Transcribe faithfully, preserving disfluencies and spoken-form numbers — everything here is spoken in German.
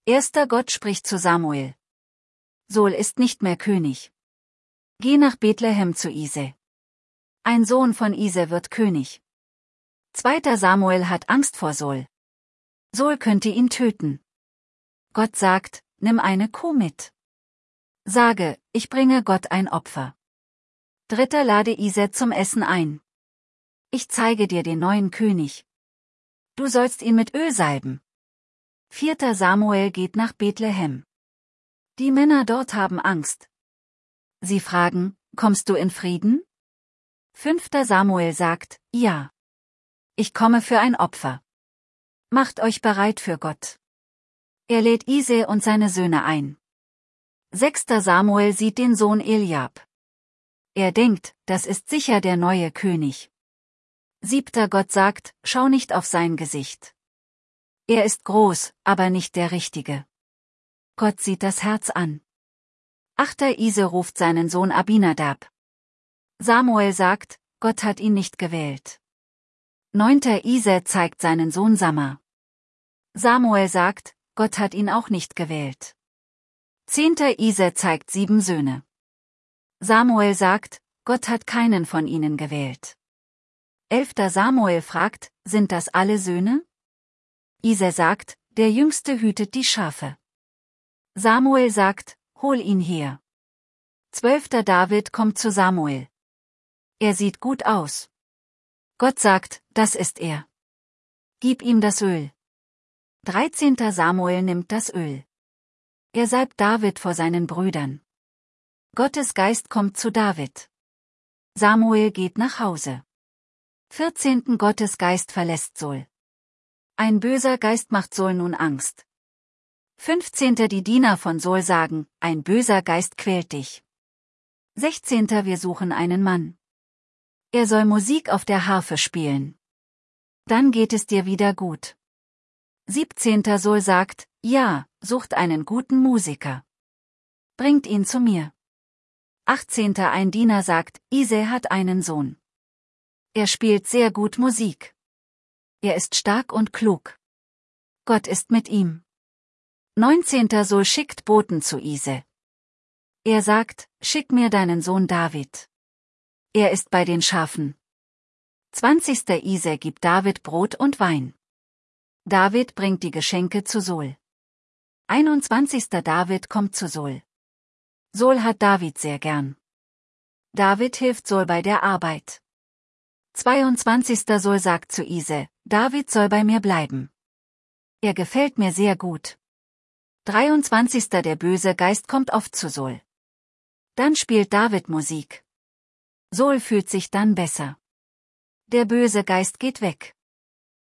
Erster Gott spricht zu Samuel. Saul ist nicht mehr König. Geh nach Bethlehem zu Ise. Ein Sohn von Ise wird König. Zweiter Samuel hat Angst vor Saul. Saul könnte ihn töten. Gott sagt, nimm eine Kuh mit. Sage, ich bringe Gott ein Opfer. Dritter lade Ise zum Essen ein. Ich zeige dir den neuen König. Du sollst ihn mit Öl salben. Vierter Samuel geht nach Bethlehem. Die Männer dort haben Angst. Sie fragen, kommst du in Frieden? Fünfter Samuel sagt, ja. Ich komme für ein Opfer. Macht euch bereit für Gott. Er lädt Ise und seine Söhne ein. Sechster Samuel sieht den Sohn Eliab. Er denkt, das ist sicher der neue König. Siebter Gott sagt, schau nicht auf sein Gesicht. Er ist groß, aber nicht der Richtige. Gott sieht das Herz an. Achter Ise ruft seinen Sohn Abinadab. Samuel sagt, Gott hat ihn nicht gewählt. Neunter Ise zeigt seinen Sohn Samma. Samuel sagt, Gott hat ihn auch nicht gewählt. Zehnter Ise zeigt sieben Söhne. Samuel sagt, Gott hat keinen von ihnen gewählt. Elfter Samuel fragt, sind das alle Söhne? Ise sagt, der Jüngste hütet die Schafe. Samuel sagt, hol ihn her. Zwölfter David kommt zu Samuel. Er sieht gut aus. Gott sagt, das ist er. Gib ihm das Öl. Dreizehnter Samuel nimmt das Öl. Er salbt David vor seinen Brüdern. Gottes Geist kommt zu David. Samuel geht nach Hause. Vierzehnten Gottes Geist verlässt Saul. Ein böser Geist macht Saul nun Angst. Fünfzehnter Die Diener von Saul sagen, ein böser Geist quält dich. Sechzehnter Wir suchen einen Mann. Er soll Musik auf der Harfe spielen. Dann geht es dir wieder gut. Siebzehnter Saul sagt, ja, sucht einen guten Musiker. Bringt ihn zu mir. Achtzehnter Ein Diener sagt, Ise hat einen Sohn. Er spielt sehr gut Musik. Er ist stark und klug. Gott ist mit ihm. Neunzehnter Saul schickt Boten zu Ise. Er sagt, schick mir deinen Sohn David. Er ist bei den Schafen. Zwanzigster Ise gibt David Brot und Wein. David bringt die Geschenke zu Saul. einundzwanzigster David kommt zu Saul. Saul hat David sehr gern. David hilft Saul bei der Arbeit. zweiundzwanzigster Saul sagt zu Ise, David soll bei mir bleiben. Er gefällt mir sehr gut. dreiundzwanzigster Der böse Geist kommt oft zu Saul. Dann spielt David Musik. Saul fühlt sich dann besser. Der böse Geist geht weg.